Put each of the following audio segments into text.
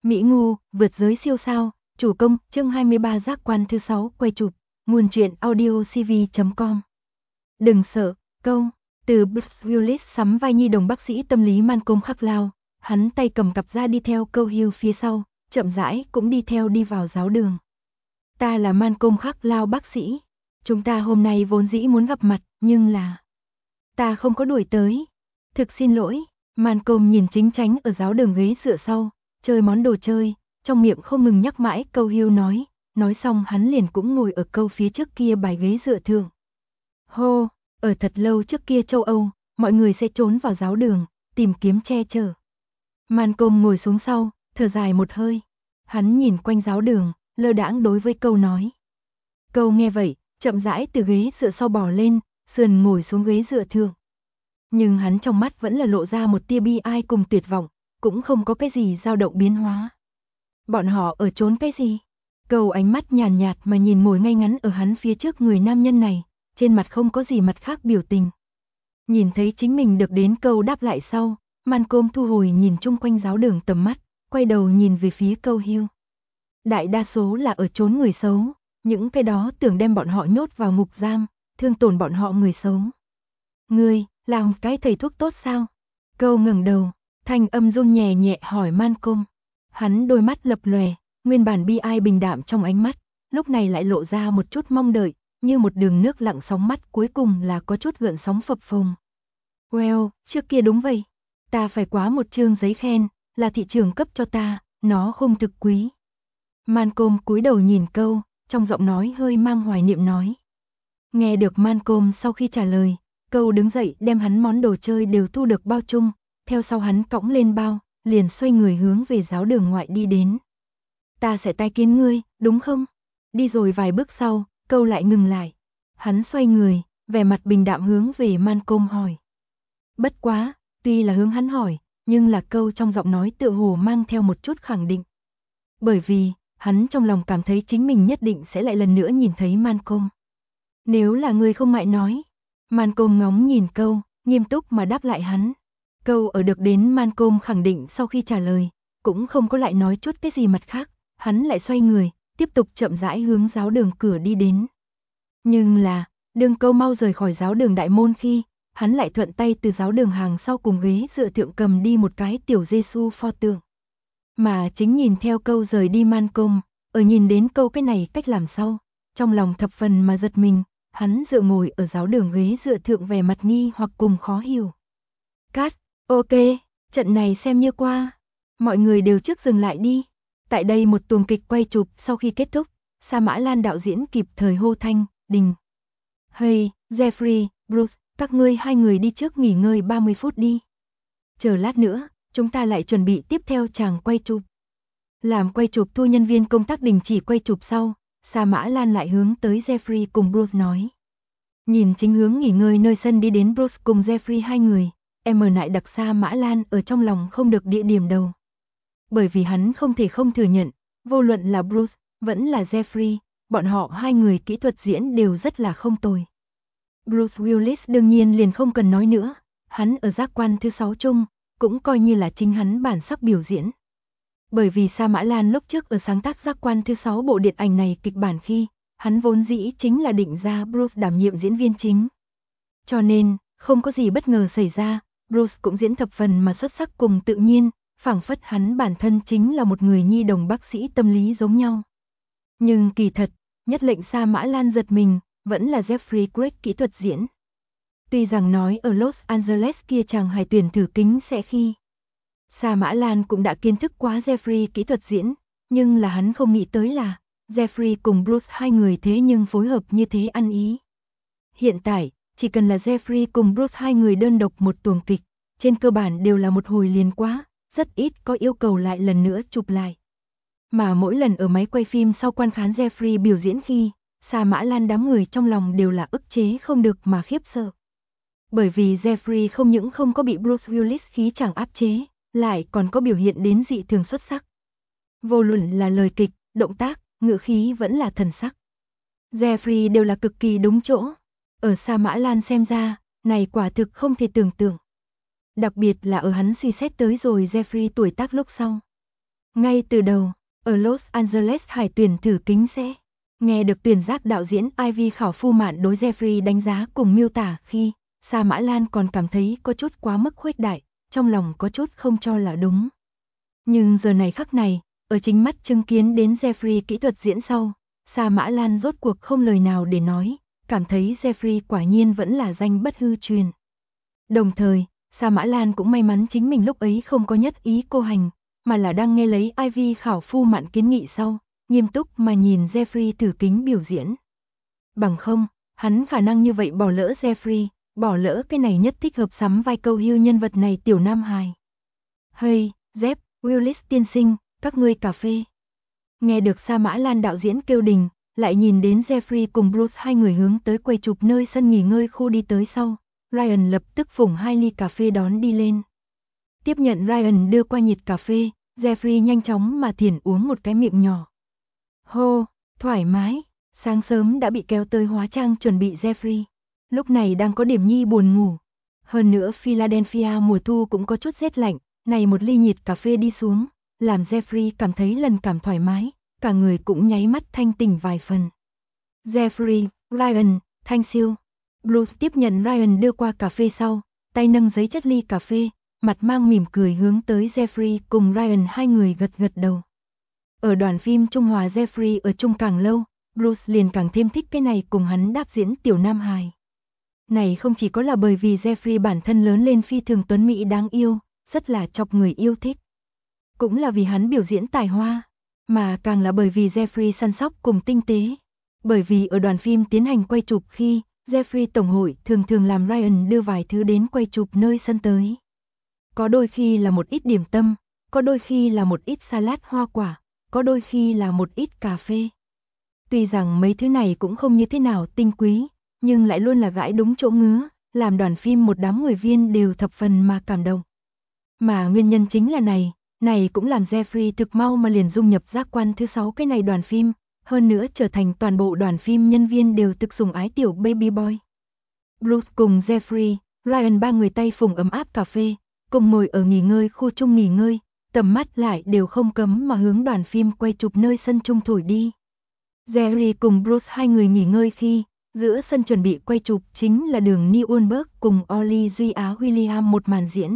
Mỹ Ngu, vượt giới siêu sao, chủ công, chương 23 giác quan thứ 6, quay chụp, nguồn truyện audio cv.com. Đừng sợ, câu, từ Bruce Willis sắm vai nhi đồng bác sĩ tâm lý Malcolm Gladwell, hắn tay cầm cặp ra đi theo câu Hill phía sau, chậm rãi cũng đi theo đi vào giáo đường. Ta là Malcolm Gladwell bác sĩ, chúng ta hôm nay vốn dĩ muốn gặp mặt, nhưng là... Ta không có đuổi tới. Thực xin lỗi, Malcolm nhìn chính chánh ở giáo đường ghế dựa sau, chơi món đồ chơi, trong miệng không ngừng nhắc mãi câu Hill nói xong hắn liền cũng ngồi ở câu phía trước kia bài ghế dựa thượng. Hô, ở thật lâu trước kia châu Âu, mọi người sẽ trốn vào giáo đường, tìm kiếm che chở. Malcolm ngồi xuống sau, thở dài một hơi. Hắn nhìn quanh giáo đường, lơ đãng đối với câu nói. Câu nghe vậy, chậm rãi từ ghế dựa sau bò lên, sườn ngồi xuống ghế dựa thượng. Nhưng hắn trong mắt vẫn là lộ ra một tia bi ai cùng tuyệt vọng, cũng không có cái gì dao động biến hóa. Bọn họ ở trốn cái gì? Câu ánh mắt nhàn nhạt mà nhìn ngồi ngay ngắn ở hắn phía trước người nam nhân này, trên mặt không có gì mặt khác biểu tình. Nhìn thấy chính mình được đến câu đáp lại sau, Malcolm thu hồi nhìn chung quanh giáo đường tầm mắt, quay đầu nhìn về phía câu Hill. Đại đa số là ở trốn người xấu, những cái đó tưởng đem bọn họ nhốt vào ngục giam, thương tổn bọn họ người xấu. Ngươi, làm cái thầy thuốc tốt sao? Câu ngẩng đầu, thanh âm run nhẹ nhẹ hỏi Malcolm. Hắn đôi mắt lập lòe, nguyên bản bi ai bình đạm trong ánh mắt, lúc này lại lộ ra một chút mong đợi, như một đường nước lặng sóng mắt cuối cùng là có chút gợn sóng phập phồng. Well, trước kia đúng vậy. Ta phải quá một chương giấy khen, là thị trường cấp cho ta, nó không thực quý. Malcolm cúi đầu nhìn câu, trong giọng nói hơi mang hoài niệm nói. Nghe được Malcolm sau khi trả lời, câu đứng dậy đem hắn món đồ chơi đều thu được bao chung, theo sau hắn cõng lên bao, liền xoay người hướng về giáo đường ngoại đi đến. Ta sẽ tai kiến ngươi, đúng không? Đi rồi vài bước sau, câu lại ngừng lại. Hắn xoay người, vẻ mặt bình đạm hướng về Malcolm hỏi. Bất quá, tuy là hướng hắn hỏi, nhưng là câu trong giọng nói tựa hồ mang theo một chút khẳng định. Bởi vì, hắn trong lòng cảm thấy chính mình nhất định sẽ lại lần nữa nhìn thấy Malcolm. Nếu là ngươi không ngại nói. Malcolm ngóng nhìn câu, nghiêm túc mà đáp lại hắn. Câu ở được đến Malcolm khẳng định sau khi trả lời, cũng không có lại nói chút cái gì mặt khác, hắn lại xoay người, tiếp tục chậm rãi hướng giáo đường cửa đi đến. Nhưng là, đương câu mau rời khỏi giáo đường đại môn khi, hắn lại thuận tay từ giáo đường hàng sau cùng ghế dựa thượng cầm đi một cái tiểu Giêsu pho tượng. Mà chính nhìn theo câu rời đi Malcolm, ở nhìn đến câu cái này cách làm sau, trong lòng thập phần mà giật mình, hắn dựa ngồi ở giáo đường ghế dựa thượng vẻ mặt nghi hoặc cùng khó hiểu. Cát, ok, trận này xem như qua. Mọi người đều trước dừng lại đi. Tại đây một tuồng kịch quay chụp sau khi kết thúc, Sa Mã Lan đạo diễn kịp thời hô thanh, đình. Hey, Jeffrey, Bruce, các ngươi hai người đi trước nghỉ ngơi 30 phút đi. Chờ lát nữa, chúng ta lại chuẩn bị tiếp theo chàng quay chụp. Làm quay chụp thu nhân viên công tác đình chỉ quay chụp sau, Sa Mã Lan lại hướng tới Jeffrey cùng Bruce nói. Nhìn chính hướng nghỉ ngơi nơi sân đi đến Bruce cùng Jeffrey hai người, em nại đặc Sa Mã Lan ở trong lòng không được địa điểm đầu. Bởi vì hắn không thể không thừa nhận, vô luận là Bruce, vẫn là Jeffrey, bọn họ hai người kỹ thuật diễn đều rất là không tồi. Bruce Willis đương nhiên liền không cần nói nữa, hắn ở giác quan thứ 6 chung, cũng coi như là chính hắn bản sắc biểu diễn. Bởi vì Sa Mã Lan lúc trước ở sáng tác giác quan thứ 6 bộ điện ảnh này kịch bản khi, hắn vốn dĩ chính là định ra Bruce đảm nhiệm diễn viên chính. Cho nên, không có gì bất ngờ xảy ra, Bruce cũng diễn thập phần mà xuất sắc cùng tự nhiên, phảng phất hắn bản thân chính là một người nhi đồng bác sĩ tâm lý giống nhau. Nhưng kỳ thật, nhất lệnh Sa Mã Lan giật mình, vẫn là Jeffrey Craig kỹ thuật diễn. Tuy rằng nói ở Los Angeles kia chàng hài tuyển thử kính sẽ khi Sa Mã Lan cũng đã kiến thức quá Jeffrey kỹ thuật diễn, nhưng là hắn không nghĩ tới là Jeffrey cùng Bruce hai người thế nhưng phối hợp như thế ăn ý. Hiện tại, chỉ cần là Jeffrey cùng Bruce hai người đơn độc một tuồng kịch, trên cơ bản đều là một hồi liền quá, rất ít có yêu cầu lại lần nữa chụp lại. Mà mỗi lần ở máy quay phim sau quan khán Jeffrey biểu diễn khi, Sa Mã Lan đám người trong lòng đều là ức chế không được mà khiếp sợ. Bởi vì Jeffrey không những không có bị Bruce Willis khí chàng áp chế, lại còn có biểu hiện đến dị thường xuất sắc. Vô luận là lời kịch, động tác, ngữ khí vẫn là thần sắc. Jeffrey đều là cực kỳ đúng chỗ. Ở Sa Mã Lan xem ra, này quả thực không thể tưởng tượng. Đặc biệt là ở hắn suy xét tới rồi Jeffrey tuổi tác lúc sau. Ngay từ đầu, ở Los Angeles hải tuyển thử kính sẽ nghe được tuyển giác đạo diễn Ivy Khảo Phu Mạn đối Jeffrey đánh giá cùng miêu tả khi Sa Mã Lan còn cảm thấy có chút quá mức khuếch đại, trong lòng có chút không cho là đúng. Nhưng giờ này khắc này, ở chính mắt chứng kiến đến Jeffrey kỹ thuật diễn sau, Sa Mã Lan rốt cuộc không lời nào để nói, cảm thấy Jeffrey quả nhiên vẫn là danh bất hư truyền. Đồng thời, Sa Mã Lan cũng may mắn chính mình lúc ấy không có nhất ý cô hành, mà là đang nghe lấy Ivy Khảo Phu Mạn kiến nghị sau, nghiêm túc mà nhìn Jeffrey thử kính biểu diễn. Bằng không, hắn khả năng như vậy bỏ lỡ Jeffrey, bỏ lỡ cái này nhất thích hợp sắm vai câu hưu nhân vật này tiểu nam hài. Hey, Jeff, Willis tiên sinh, các ngươi cà phê. Nghe được Sa Mã Lan đạo diễn kêu đình, lại nhìn đến Jeffrey cùng Bruce hai người hướng tới quầy chụp nơi sân nghỉ ngơi khu đi tới sau, Ryan lập tức phủng 2 ly cà phê đón đi lên. Tiếp nhận Ryan đưa qua nhiệt cà phê, Jeffrey nhanh chóng mà thiển uống một cái miệng nhỏ. Hô, thoải mái, sáng sớm đã bị kéo tới hóa trang chuẩn bị Jeffrey. Lúc này đang có điểm nhi buồn ngủ. Hơn nữa Philadelphia mùa thu cũng có chút rét lạnh, này một ly nhiệt cà phê đi xuống, làm Jeffrey cảm thấy lần cảm thoải mái, cả người cũng nháy mắt thanh tỉnh vài phần. Jeffrey, Ryan, thank you. Bruce tiếp nhận Ryan đưa qua cà phê sau, tay nâng giấy chất ly cà phê, mặt mang mỉm cười hướng tới Jeffrey cùng Ryan hai người gật gật đầu. Ở đoàn phim Trung Hòa Jeffrey ở chung càng lâu, Bruce liền càng thêm thích cái này cùng hắn đáp diễn tiểu nam hài. Này không chỉ có là bởi vì Jeffrey bản thân lớn lên phi thường tuấn mỹ đáng yêu, rất là chọc người yêu thích. Cũng là vì hắn biểu diễn tài hoa, mà càng là bởi vì Jeffrey săn sóc cùng tinh tế. Bởi vì ở đoàn phim tiến hành quay chụp khi, Jeffrey tổng hội thường làm Ryan đưa vài thứ đến quay chụp nơi sân tới. Có đôi khi là một ít điểm tâm, có đôi khi là một ít salad hoa quả, có đôi khi là một ít cà phê. Tuy rằng mấy thứ này cũng không như thế nào tinh quý, nhưng lại luôn là gãi đúng chỗ ngứa, làm đoàn phim một đám người viên đều thập phần mà cảm động. Mà nguyên nhân chính là này cũng làm Jeffrey thực mau mà liền dung nhập giác quan thứ 6 cái này đoàn phim, hơn nữa trở thành toàn bộ đoàn phim nhân viên đều thực sủng ái tiểu baby boy. Bruce cùng Jeffrey, Ryan ba người tay phùng ấm áp cà phê, cùng ngồi ở nghỉ ngơi khu chung nghỉ ngơi, tầm mắt lại đều không cấm mà hướng đoàn phim quay chụp nơi sân chung thổi đi. Jerry cùng Bruce hai người nghỉ ngơi khi, giữa sân chuẩn bị quay chụp chính là đường New Ulberg cùng Ollie Duy Á William một màn diễn.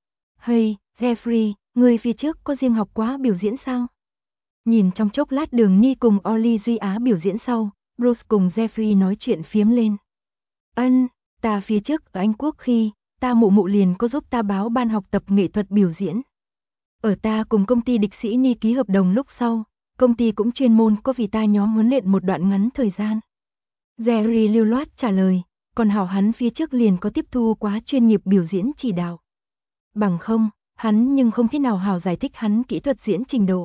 Hey, Jeffrey, người phía trước có riêng học quá biểu diễn sao? Nhìn trong chốc lát đường Ni cùng Ollie Duy Á biểu diễn sau, Bruce cùng Jeffrey nói chuyện phiếm lên. Ta phía trước ở Anh Quốc khi, ta mụ liền có giúp ta báo ban học tập nghệ thuật biểu diễn. Ở ta cùng công ty địch sĩ Ni ký hợp đồng lúc sau, công ty cũng chuyên môn có vì ta nhóm huấn luyện một đoạn ngắn thời gian. Jerry lưu loát trả lời, còn hảo hắn phía trước liền có tiếp thu quá chuyên nghiệp biểu diễn chỉ đạo. Bằng không, hắn nhưng không thế nào hảo giải thích hắn kỹ thuật diễn trình độ.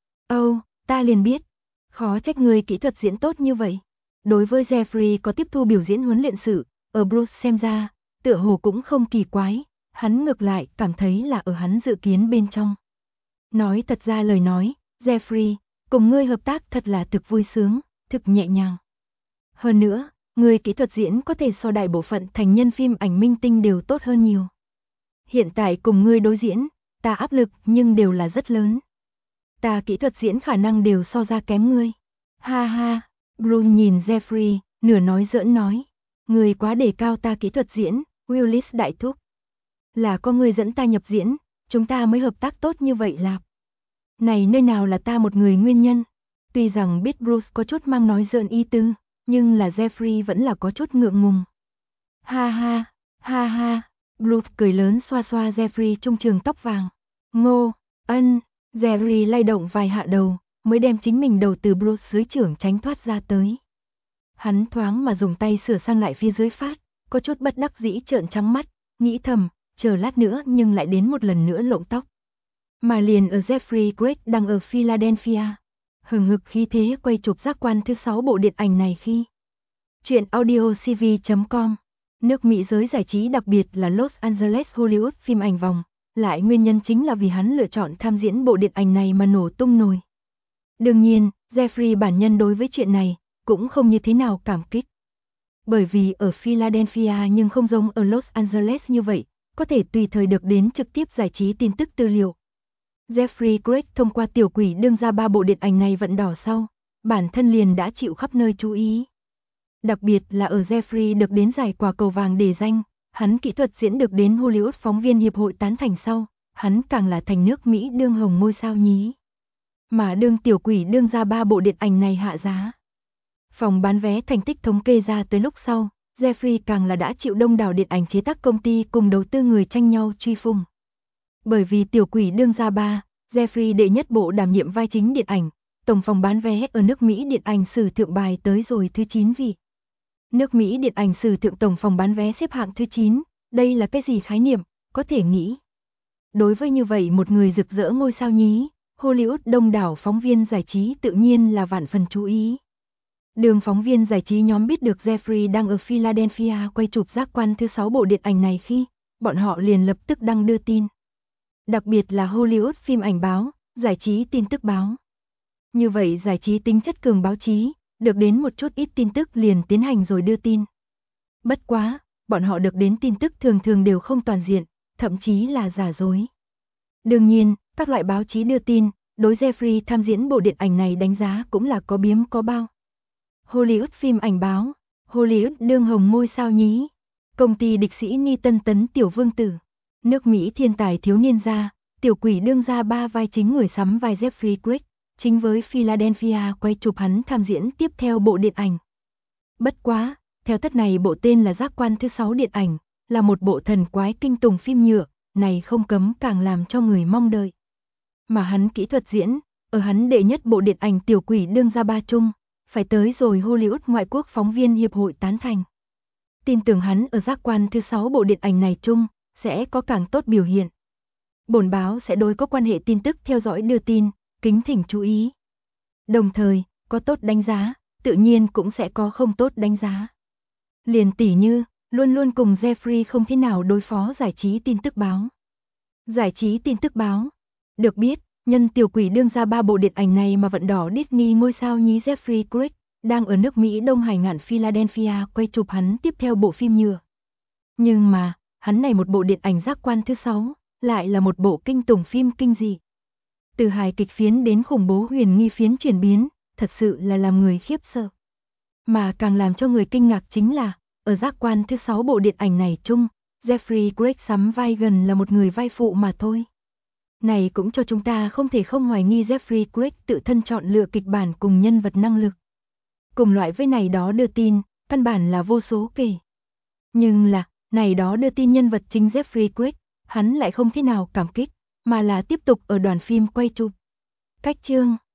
Ta liền biết, khó trách người kỹ thuật diễn tốt như vậy. Đối với Jeffrey có tiếp thu biểu diễn huấn luyện sự, ở Bruce xem ra, tựa hồ cũng không kỳ quái, hắn ngược lại cảm thấy là ở hắn dự kiến bên trong. Nói thật ra lời nói, Jeffrey, cùng ngươi hợp tác thật là thực vui sướng, thực nhẹ nhàng. Hơn nữa, người kỹ thuật diễn có thể so đại bộ phận thành nhân phim ảnh minh tinh đều tốt hơn nhiều. Hiện tại cùng ngươi đối diễn, ta áp lực nhưng đều là rất lớn. Ta kỹ thuật diễn khả năng đều so ra kém ngươi. Ha ha, Bruce nhìn Jeffrey, nửa nói giỡn nói. Ngươi quá đề cao ta kỹ thuật diễn, Willis đại thúc. Là có ngươi dẫn ta nhập diễn, chúng ta mới hợp tác tốt như vậy lạp. Này nơi nào là ta một người nguyên nhân. Tuy rằng biết Bruce có chút mang nói giỡn ý tứ, nhưng là Jeffrey vẫn là có chút ngượng ngùng. Ha ha, Bruce cười lớn xoa xoa Jeffrey trung trường tóc vàng. Ngô, Jerry lay động vài hạ đầu, mới đem chính mình đầu từ Bruce dưới chưởng tránh thoát ra tới. Hắn thoáng mà dùng tay sửa sang lại phía dưới phát, có chút bất đắc dĩ trợn trắng mắt, nghĩ thầm, chờ lát nữa nhưng lại đến một lần nữa lộn tóc. Mà liền ở Jeffrey Craig đang ở Philadelphia, hừng hực khí thế quay chụp giác quan thứ 6 bộ điện ảnh này khi. Chuyện audiocv.com, nước Mỹ giới giải trí đặc biệt là Los Angeles Hollywood phim ảnh vòng, lại nguyên nhân chính là vì hắn lựa chọn tham diễn bộ điện ảnh này mà nổ tung nổi. Đương nhiên, Jeffrey bản nhân đối với chuyện này, cũng không như thế nào cảm kích. Bởi vì ở Philadelphia nhưng không giống ở Los Angeles như vậy, có thể tùy thời được đến trực tiếp giải trí tin tức tư liệu. Jeffrey Craig thông qua Tiểu quỷ đương gia 3 bộ điện ảnh này vận đỏ sau, bản thân liền đã chịu khắp nơi chú ý. Đặc biệt là ở Jeffrey được đến giải quả cầu vàng để danh, hắn kỹ thuật diễn được đến Hollywood phóng viên hiệp hội tán thành sau, hắn càng là thành nước Mỹ đương hồng ngôi sao nhí. Mà đương Tiểu quỷ đương gia 3 bộ điện ảnh này hạ giá. Phòng bán vé thành tích thống kê ra tới lúc sau, Jeffrey càng là đã chịu đông đảo điện ảnh chế tác công ty cùng đầu tư người tranh nhau truy phùng. Bởi vì Tiểu quỷ đương gia 3, Jeffrey đệ nhất bộ đảm nhiệm vai chính điện ảnh, tổng phòng bán vé ở nước Mỹ điện ảnh sử thượng bài tới rồi thứ 9 vị. Nước Mỹ điện ảnh sử thượng tổng phòng bán vé xếp hạng thứ 9, đây là cái gì khái niệm, có thể nghĩ. Đối với như vậy một người rực rỡ ngôi sao nhí, Hollywood đông đảo phóng viên giải trí tự nhiên là vạn phần chú ý. Đường phóng viên giải trí nhóm biết được Jeffrey đang ở Philadelphia quay chụp giác quan thứ 6 bộ điện ảnh này khi, bọn họ liền lập tức đăng đưa tin. Đặc biệt là Hollywood phim ảnh báo, giải trí tin tức báo. Như vậy giải trí tính chất cường báo chí, được đến một chút ít tin tức liền tiến hành rồi đưa tin. Bất quá, bọn họ được đến tin tức thường thường đều không toàn diện, thậm chí là giả dối. Đương nhiên, các loại báo chí đưa tin, đối Jeffrey tham diễn bộ điện ảnh này đánh giá cũng là có biếm có bao. Hollywood phim ảnh báo, Hollywood đương hồng ngôi sao nhí, công ty địch sĩ Ni Tân Tấn Tiểu Vương Tử, nước Mỹ thiên tài thiếu niên gia, Tiểu quỷ đương gia 3 vai chính người sắm vai Jeffrey Craig, chính với Philadelphia quay chụp hắn tham diễn tiếp theo bộ điện ảnh. Bất quá, theo tất này bộ tên là giác quan thứ 6 điện ảnh, là một bộ thần quái kinh tùng phim nhựa, này không cấm càng làm cho người mong đợi. Mà hắn kỹ thuật diễn, ở hắn đệ nhất bộ điện ảnh Tiểu quỷ đương gia 3 chung, phải tới rồi Hollywood ngoại quốc phóng viên hiệp hội tán thành. Tin tưởng hắn ở giác quan thứ 6 bộ điện ảnh này chung, sẽ có càng tốt biểu hiện. Bổn báo sẽ đối có quan hệ tin tức theo dõi đưa tin, kính thỉnh chú ý. Đồng thời, có tốt đánh giá, tự nhiên cũng sẽ có không tốt đánh giá. Liền tỉ như, luôn luôn cùng Jeffrey không thế nào đối phó giải trí tin tức báo. Giải trí tin tức báo. Được biết, nhân Tiểu quỷ đương gia 3 bộ điện ảnh này mà vận đỏ Disney ngôi sao nhí Jeffrey Craig, đang ở nước Mỹ Đông Hải ngạn Philadelphia quay chụp hắn tiếp theo bộ phim nhựa. Nhưng mà, hắn này một bộ điện ảnh giác quan thứ 6, lại là một bộ kinh tùng phim kinh dị. Từ hài kịch phiến đến khủng bố huyền nghi phiến chuyển biến, thật sự là làm người khiếp sợ. Mà càng làm cho người kinh ngạc chính là, ở giác quan thứ 6 bộ điện ảnh này chung, Jeffrey Craig sắm vai gần là một người vai phụ mà thôi. Này cũng cho chúng ta không thể không hoài nghi Jeffrey Craig tự thân chọn lựa kịch bản cùng nhân vật năng lực. Cùng loại với này đó đưa tin, căn bản là vô số kể. Nhưng là, này đó đưa tin nhân vật chính Jeffrey Craig, hắn lại không thế nào cảm kích, mà là tiếp tục ở đoàn phim quay chụp. Cách chương